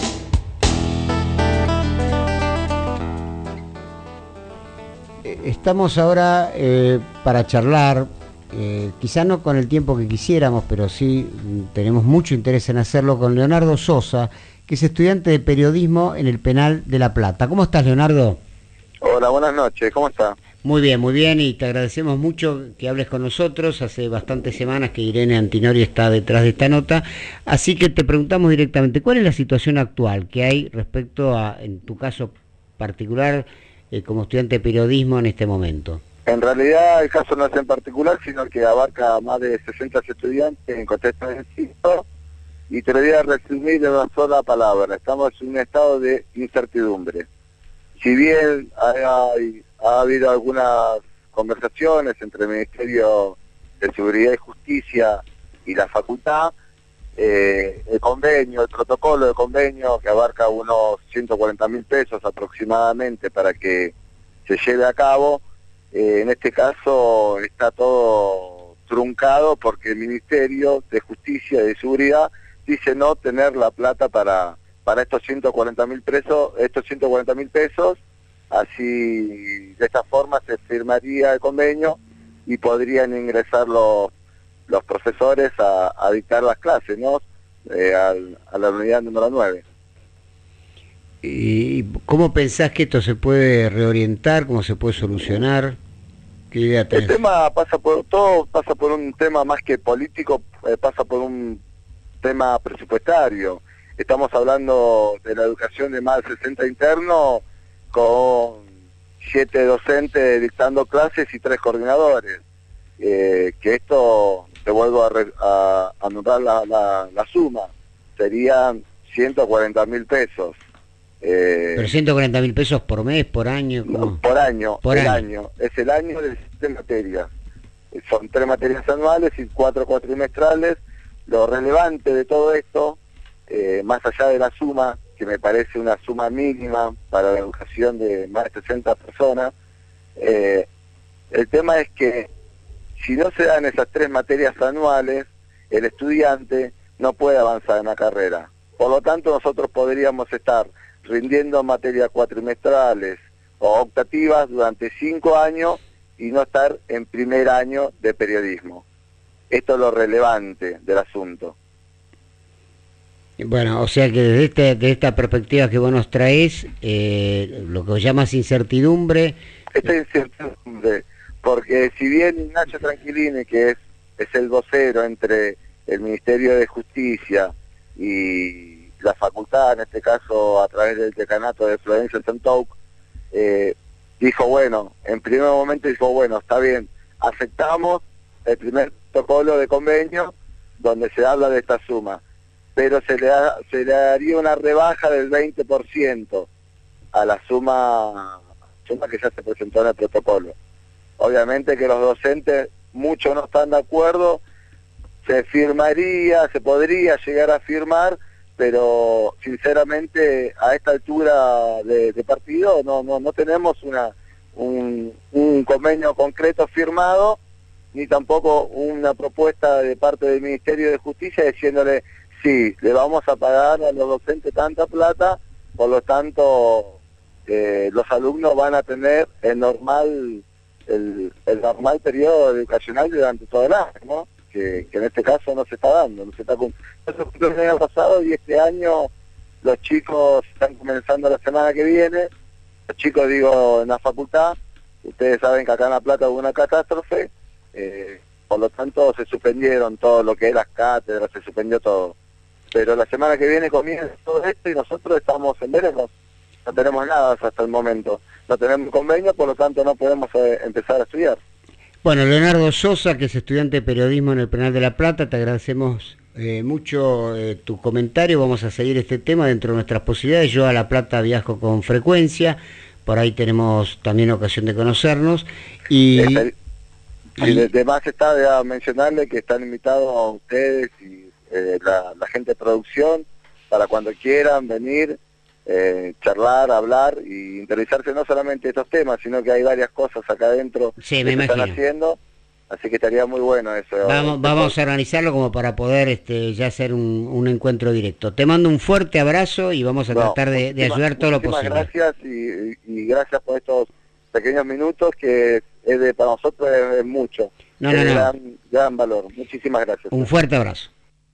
Estamos ahora para charlar, quizá no con el tiempo que quisiéramos, pero sí tenemos mucho interés en hacerlo, con Leonardo Sosa, que es estudiante de periodismo en el Penal de La Plata. ¿Cómo estás, Leonardo? Hola, buenas noches, ¿cómo está? Muy bien, y te agradecemos mucho que hables con nosotros. Hace bastantes semanas que Irene Antinori está detrás de esta nota, así que te preguntamos directamente, ¿cuál es la situación actual que hay respecto a, en tu caso particular, como estudiante de periodismo en este momento? En realidad el caso no es en particular, sino que abarca a más de 60 estudiantes en contexto distinto, y te lo voy a resumir en una sola palabra: estamos en un estado de incertidumbre. Si bien ha habido algunas conversaciones entre el Ministerio de Seguridad y Justicia y la facultad, el protocolo de convenio, que abarca unos 140.000 pesos aproximadamente para que se lleve a cabo, en este caso está todo truncado porque el Ministerio de Justicia y de Seguridad dice no tener la plata para estos 140.000 pesos. Así, de esta forma se firmaría el convenio y podrían ingresar los profesores a dictar las clases, ¿no? A la unidad número 9. ¿Y cómo pensás que esto se puede reorientar? ¿Cómo se puede solucionar? ¿Qué idea tenés? El tema pasa por un tema más que político, pasa por un tema presupuestario. Estamos hablando de la educación de más de 60 internos, con 7 docentes dictando clases y 3 coordinadores. Que esto, te vuelvo a anotar la suma, serían 140.000 pesos. ¿Pero 140.000 pesos por mes, por año? No, por año. Es el año de 7 materias. Son 3 materias anuales y 4 cuatrimestrales. Lo relevante de todo esto, más allá de la suma, que me parece una suma mínima para la educación de más de 60 personas, el tema es que si no se dan esas 3 materias anuales, el estudiante no puede avanzar en la carrera. Por lo tanto, nosotros podríamos estar rindiendo materias cuatrimestrales o optativas durante 5 años y no estar en primer año de periodismo. Esto es lo relevante del asunto. Bueno, o sea que desde esta perspectiva que vos nos traés, lo que vos llamas incertidumbre... Esta incertidumbre, porque si bien Ignacio Tranquilini, que es el vocero entre el Ministerio de Justicia y la facultad, en este caso a través del decanato de Florencio Santouk, dijo, bueno, en primer momento dijo, bueno, está bien, aceptamos el primer protocolo de convenio donde se habla de esta suma, pero se le daría una rebaja del 20% a la suma que ya se presentó en el protocolo. Obviamente que los docentes, muchos no están de acuerdo, se podría llegar a firmar, pero sinceramente a esta altura de partido no tenemos un convenio concreto firmado, ni tampoco una propuesta de parte del Ministerio de Justicia diciéndole, sí, le vamos a pagar a los docentes tanta plata, por lo tanto los alumnos van a tener el normal periodo educacional durante todo el año, ¿no? Que en este caso no se está dando, no se está cumpliendo. Eso fue el año pasado y este año los chicos están comenzando la semana que viene, los chicos digo en la facultad, ustedes saben que acá en La Plata hubo una catástrofe, por lo tanto se suspendieron todo lo que es las cátedras, se suspendió todo. Pero la semana que viene comienza todo esto y nosotros estamos en veremos, no tenemos nada hasta el momento, no tenemos convenio, por lo tanto no podemos empezar a estudiar. Bueno, Leonardo Sosa, que es estudiante de periodismo en el Penal de La Plata, te agradecemos mucho tu comentario. Vamos a seguir este tema dentro de nuestras posibilidades. Yo a La Plata viajo con frecuencia, por ahí tenemos también ocasión de conocernos. Y además está de mencionarle que están invitados a ustedes y la gente de producción para cuando quieran venir, charlar, hablar y interesarse no solamente de estos temas, sino que hay varias cosas acá adentro que se están haciendo, así que estaría muy bueno eso. Vamos a organizarlo como para poder ya hacer un encuentro directo. Te mando un fuerte abrazo y vamos a tratar de ayudar todo lo posible. Gracias y gracias por estos pequeños minutos que para nosotros es mucho. Gran valor. Muchísimas gracias. Un fuerte abrazo.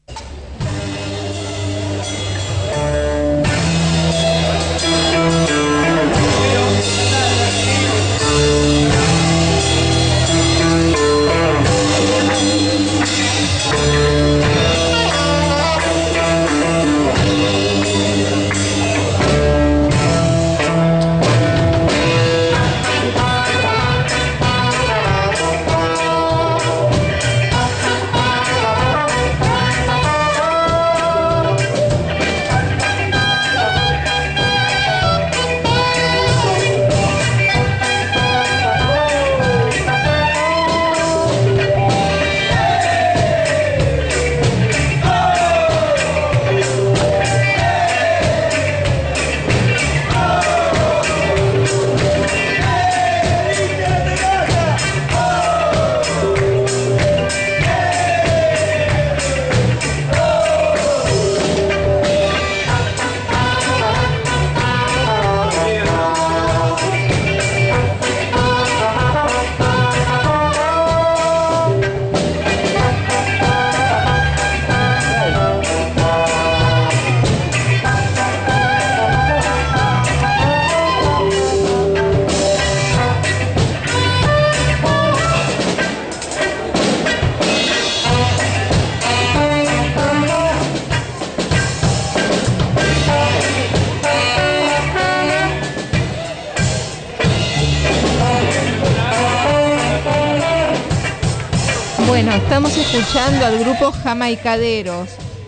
Bueno, estamos escuchando al grupo Jamaicaderos.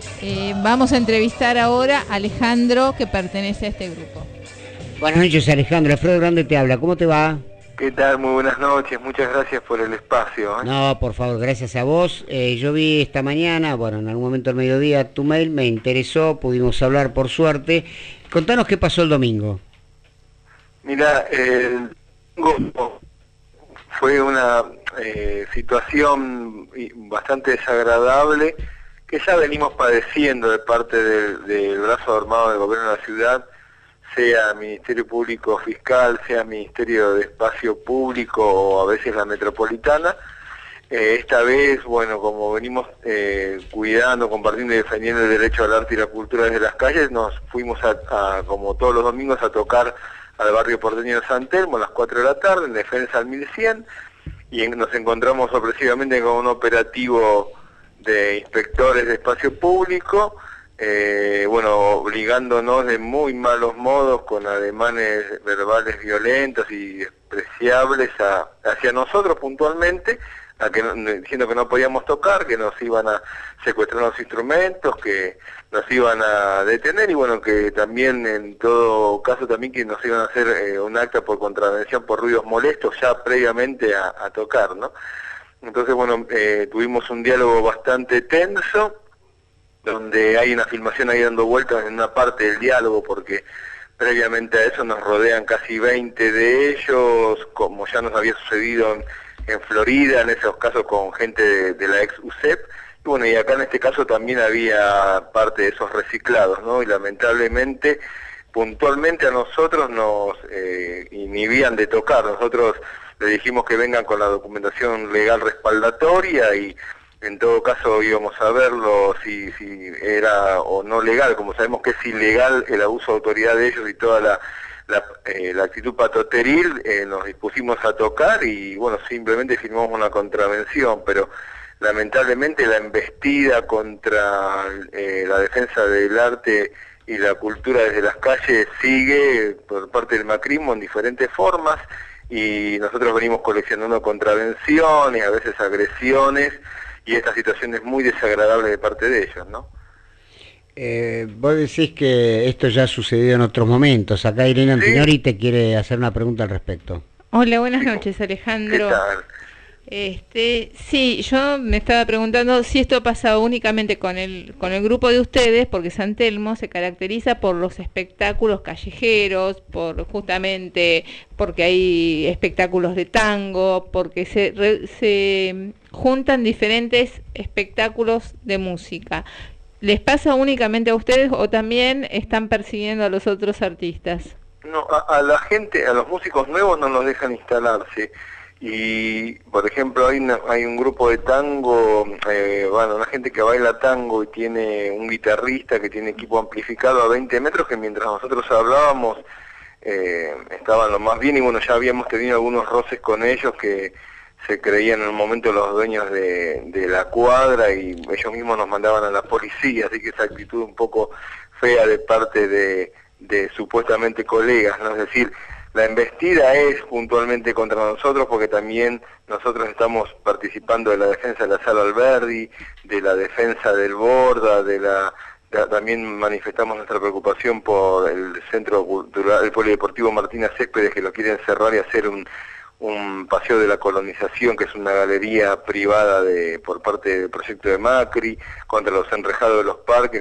Vamos a entrevistar ahora a Alejandro, que pertenece a este grupo. Buenas noches, Alejandro. Alfredo Grande te habla. ¿Cómo te va? ¿Qué tal? Muy buenas noches. Muchas gracias por el espacio. No, por favor, gracias a vos. Yo vi esta mañana, bueno, en algún momento del mediodía, tu mail, me interesó, pudimos hablar por suerte. Contanos qué pasó el domingo. Mira, el domingo fue una situación bastante desagradable que ya venimos padeciendo de parte del brazo armado del gobierno de la ciudad, sea Ministerio Público Fiscal, sea Ministerio de Espacio Público o a veces la Metropolitana. Esta vez, bueno, como venimos cuidando, compartiendo y defendiendo el derecho al arte y la cultura desde las calles, nos fuimos como todos los domingos, a tocar al barrio porteño de San Telmo a las 4 de la tarde, en defensa al 1100, y nos encontramos sorpresivamente con un operativo de inspectores de espacio público, bueno, obligándonos de muy malos modos, con ademanes verbales violentos y despreciables hacia nosotros puntualmente, diciendo que no podíamos tocar, que nos iban a secuestrar los instrumentos, que nos iban a detener y bueno, que también en todo caso también que nos iban a hacer un acta por contravención por ruidos molestos ya previamente a tocar, ¿no? Entonces bueno, tuvimos un diálogo bastante tenso, donde hay una filmación ahí dando vueltas en una parte del diálogo, porque previamente a eso nos rodean casi 20 de ellos, como ya nos había sucedido en Florida, en esos casos con gente de la ex UCEP, y bueno, y acá en este caso también había parte de esos reciclados, ¿no? Y lamentablemente, puntualmente a nosotros nos inhibían de tocar. Nosotros le dijimos que vengan con la documentación legal respaldatoria y en todo caso íbamos a verlo si era o no legal. Como sabemos que es ilegal el abuso de autoridad de ellos y toda la actitud patoteril, nos dispusimos a tocar y bueno, simplemente firmamos una contravención, pero lamentablemente la embestida contra la defensa del arte y la cultura desde las calles sigue por parte del macrismo en diferentes formas, y nosotros venimos coleccionando contravenciones, a veces agresiones, y esta situación es muy desagradable de parte de ellos, ¿no? Vos decís que esto ya ha sucedido en otros momentos. Acá Irene Antinori te quiere hacer una pregunta al respecto. Hola, buenas noches, Alejandro. ¿Qué tal? Sí, yo me estaba preguntando si esto pasa únicamente con el grupo de ustedes, porque San Telmo se caracteriza por los espectáculos callejeros, porque hay espectáculos de tango, porque se juntan diferentes espectáculos de música. ¿Les pasa únicamente a ustedes o también están persiguiendo a los otros artistas? No, a la gente, a los músicos nuevos no nos dejan instalarse. Y, por ejemplo, hay un grupo de tango, una gente que baila tango y tiene un guitarrista que tiene equipo amplificado a 20 metros, que mientras nosotros hablábamos estaban lo más bien, y bueno, ya habíamos tenido algunos roces con ellos que se creían en un momento los dueños de la cuadra, y ellos mismos nos mandaban a la policía, así que esa actitud un poco fea de parte de supuestamente colegas, ¿no? Es decir, la embestida es puntualmente contra nosotros, porque también nosotros estamos participando de la defensa de la Sala Alberdi, de la defensa del Borda, también manifestamos nuestra preocupación por el Centro Cultural, el Polideportivo Martina Céspedes, que lo quieren cerrar y hacer un paseo de la colonización, que es una galería privada por parte del proyecto de Macri, contra los enrejados de los parques,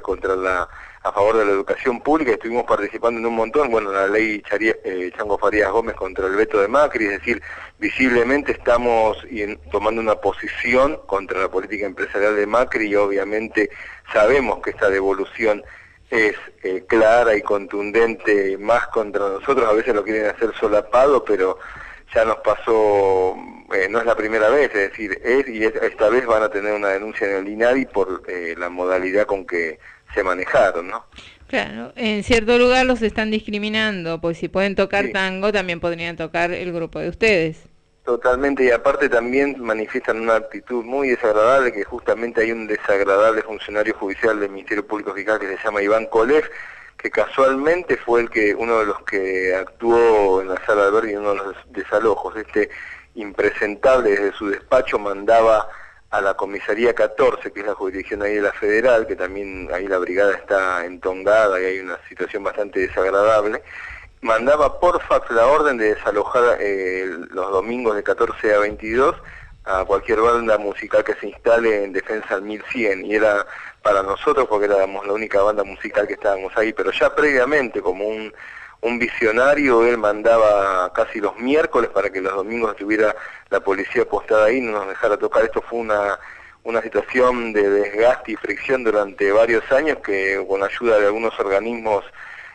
a favor de la educación pública. Estuvimos participando en un montón, la ley Chango Farías Gómez contra el veto de Macri, es decir, visiblemente estamos tomando una posición contra la política empresarial de Macri, y obviamente sabemos que esta devolución es clara y contundente más contra nosotros. A veces lo quieren hacer solapado, pero ya nos pasó, no es la primera vez, es decir, esta vez van a tener una denuncia en el INADI por la modalidad con que se manejaron, ¿no? Claro, en cierto lugar los están discriminando, pues si pueden tocar tango, también podrían tocar el grupo de ustedes. Totalmente, y aparte también manifiestan una actitud muy desagradable, que justamente hay un desagradable funcionario judicial del Ministerio Público Fiscal que se llama Iván Kolev, que casualmente fue uno de los que actuó en la Sala Alberdi en uno de los desalojos. Este impresentable desde su despacho mandaba a la comisaría 14, que es la jurisdicción ahí de la Federal, que también ahí la brigada está entongada y hay una situación bastante desagradable, mandaba por fax la orden de desalojar los domingos de 14 a 22 a cualquier banda musical que se instale en Defensa al 1100, y era para nosotros porque éramos la única banda musical que estábamos ahí, pero ya previamente, como un visionario, él mandaba casi los miércoles para que los domingos estuviera la policía postada ahí, no nos dejara tocar. Esto fue una situación de desgaste y fricción durante varios años, que con ayuda de algunos organismos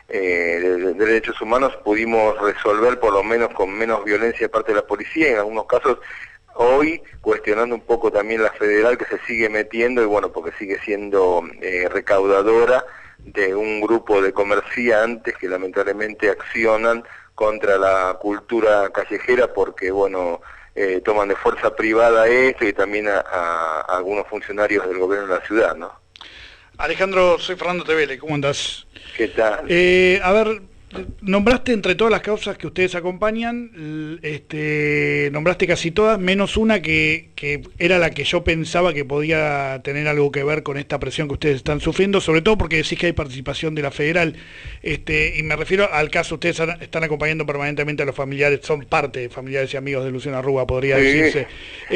de derechos humanos pudimos resolver, por lo menos con menos violencia de parte de la policía, y en algunos casos hoy cuestionando un poco también la Federal, que se sigue metiendo, y bueno, porque sigue siendo recaudadora de un grupo de comerciantes que lamentablemente accionan contra la cultura callejera, porque toman de fuerza privada esto, y también a algunos funcionarios del gobierno de la ciudad, ¿no? Alejandro, soy Fernando Tevele, ¿cómo andás? ¿Qué tal? A ver, nombraste entre todas las causas que ustedes acompañan, nombraste casi todas, menos una que era la que yo pensaba que podía tener algo que ver con esta presión que ustedes están sufriendo, sobre todo porque decís que hay participación de la Federal, y me refiero al caso, ustedes están acompañando permanentemente a los familiares, son parte de familiares y amigos de Luciana Rúa, podría decirse.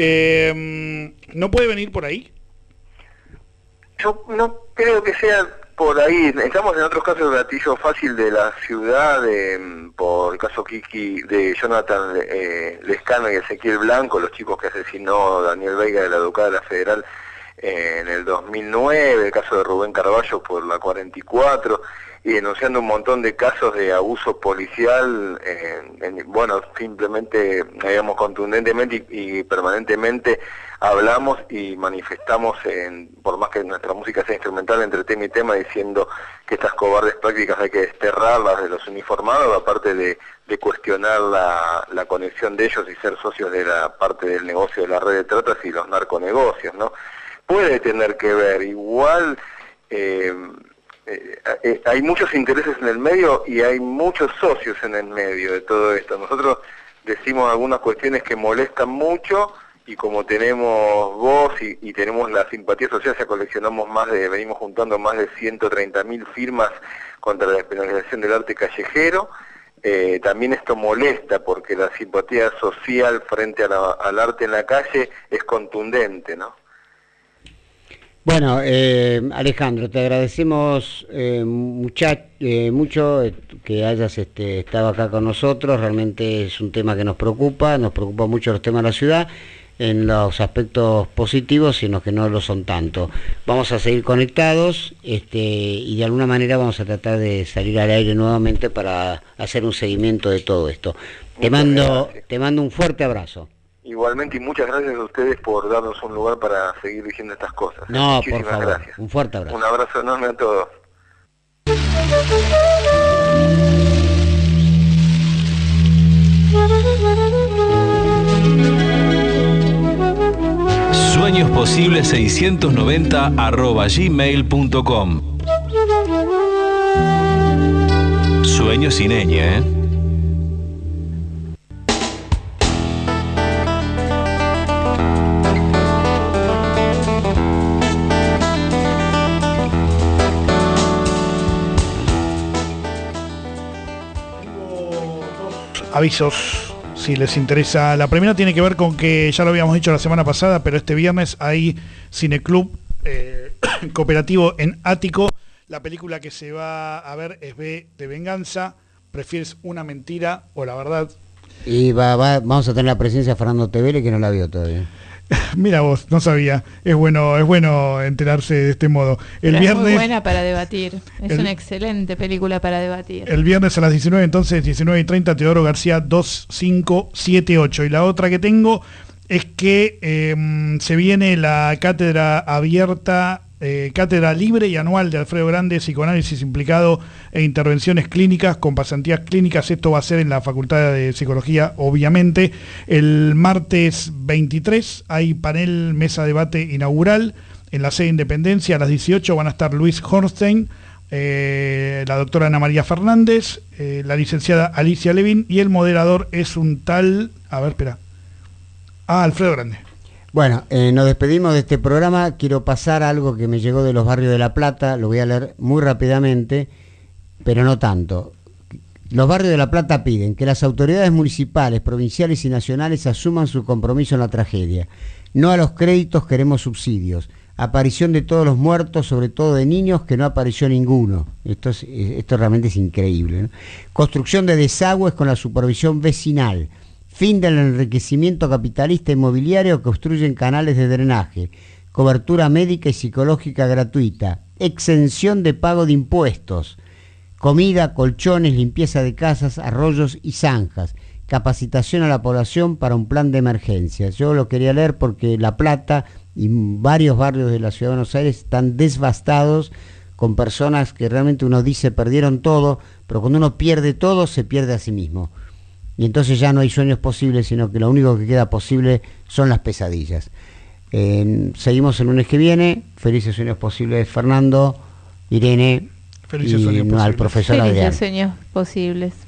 ¿No puede venir por ahí? Yo no creo que sea Por ahí, estamos en otros casos de gatillo fácil de la ciudad, por el caso Kiki, de Jonathan Lescano y Ezequiel Blanco, los chicos que asesinó Daniel Veiga de la Educada de la Federal en el 2009, el caso de Rubén Carballo por la 44, y denunciando un montón de casos de abuso policial, bueno, simplemente, digamos, contundentemente y permanentemente hablamos y manifestamos, por más que nuestra música sea instrumental, entre tema y tema, diciendo que estas cobardes prácticas hay que desterrarlas de los uniformados, aparte de cuestionar la conexión de ellos y ser socios de la parte del negocio de la red de tratas y los narconegocios, ¿no? Puede tener que ver, igual hay muchos intereses en el medio y hay muchos socios en el medio de todo esto. Nosotros decimos algunas cuestiones que molestan mucho, y como tenemos voz y tenemos la simpatía social, ya coleccionamos venimos juntando más de 130.000 firmas contra la despenalización del arte callejero. También esto molesta porque la simpatía social frente al arte en la calle es contundente, ¿no? Bueno, Alejandro, te agradecemos mucho que hayas estado acá con nosotros. Realmente es un tema que nos preocupa mucho los temas de la ciudad, en los aspectos positivos y en los que no lo son tanto. Vamos a seguir conectados y de alguna manera vamos a tratar de salir al aire nuevamente para hacer un seguimiento de todo esto. Te mando un fuerte abrazo. Igualmente, y muchas gracias a ustedes por darnos un lugar para seguir diciendo estas cosas. No, muchísimas por favor, gracias. un fuerte abrazo. Un abrazo enorme a todos. sueñosposibles690@gmail.com. Sueños sin ñ, ¿eh? Avisos, si les interesa. La primera tiene que ver con que ya lo habíamos dicho la semana pasada, pero este viernes hay Cineclub Cooperativo en Ático. La película que se va a ver es B de Venganza. ¿Prefieres una mentira o la verdad? Y vamos a tener la presencia de Fernando Tevele, que no la vio todavía. Mira vos, no sabía. Es bueno enterarse de este modo. Es muy buena para debatir. Es una excelente película para debatir. El viernes a las 19, entonces 19:30, Teodoro García 2578. Y la otra que tengo es que se viene la cátedra abierta, cátedra libre y anual de Alfredo Grande, psicoanálisis implicado e intervenciones clínicas con pasantías clínicas. Esto va a ser en la Facultad de Psicología, obviamente. El martes 23 hay panel, mesa debate inaugural en la sede Independencia. A las 18 van a estar Luis Hornstein, la doctora Ana María Fernández, la licenciada Alicia Levin, y el moderador es un tal, Alfredo Grande. Bueno, nos despedimos de este programa. Quiero pasar algo que me llegó de los barrios de La Plata. Lo voy a leer muy rápidamente, pero no tanto. Los barrios de La Plata piden que las autoridades municipales, provinciales y nacionales asuman su compromiso en la tragedia. No a los créditos queremos subsidios. Aparición de todos los muertos, sobre todo de niños, que no apareció ninguno. Esto realmente es increíble, ¿no? Construcción de desagües con la supervisión vecinal. Fin del enriquecimiento capitalista inmobiliario que obstruyen canales de drenaje. Cobertura médica y psicológica gratuita. Exención de pago de impuestos. Comida, colchones, limpieza de casas, arroyos y zanjas. Capacitación a la población para un plan de emergencia. Yo lo quería leer porque La Plata y varios barrios de la Ciudad de Buenos Aires están devastados, con personas que realmente uno dice perdieron todo, pero cuando uno pierde todo se pierde a sí mismo. Y entonces ya no hay sueños posibles, sino que lo único que queda posible son las pesadillas. Seguimos el lunes que viene. Felices sueños posibles, Fernando, Irene, Felices y sueños al posibles. profesor Adrián. Felices sueños posibles.